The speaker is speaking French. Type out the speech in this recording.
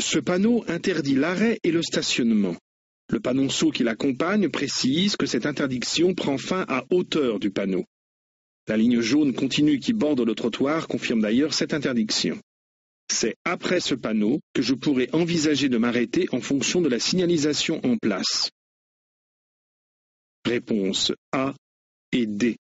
Ce panneau interdit l'arrêt et le stationnement. Le panonceau qui l'accompagne précise que cette interdiction prend fin à hauteur du panneau. La ligne jaune continue qui borde le trottoir confirme d'ailleurs cette interdiction. C'est après ce panneau que je pourrais envisager de m'arrêter en fonction de la signalisation en place. Réponse A et D.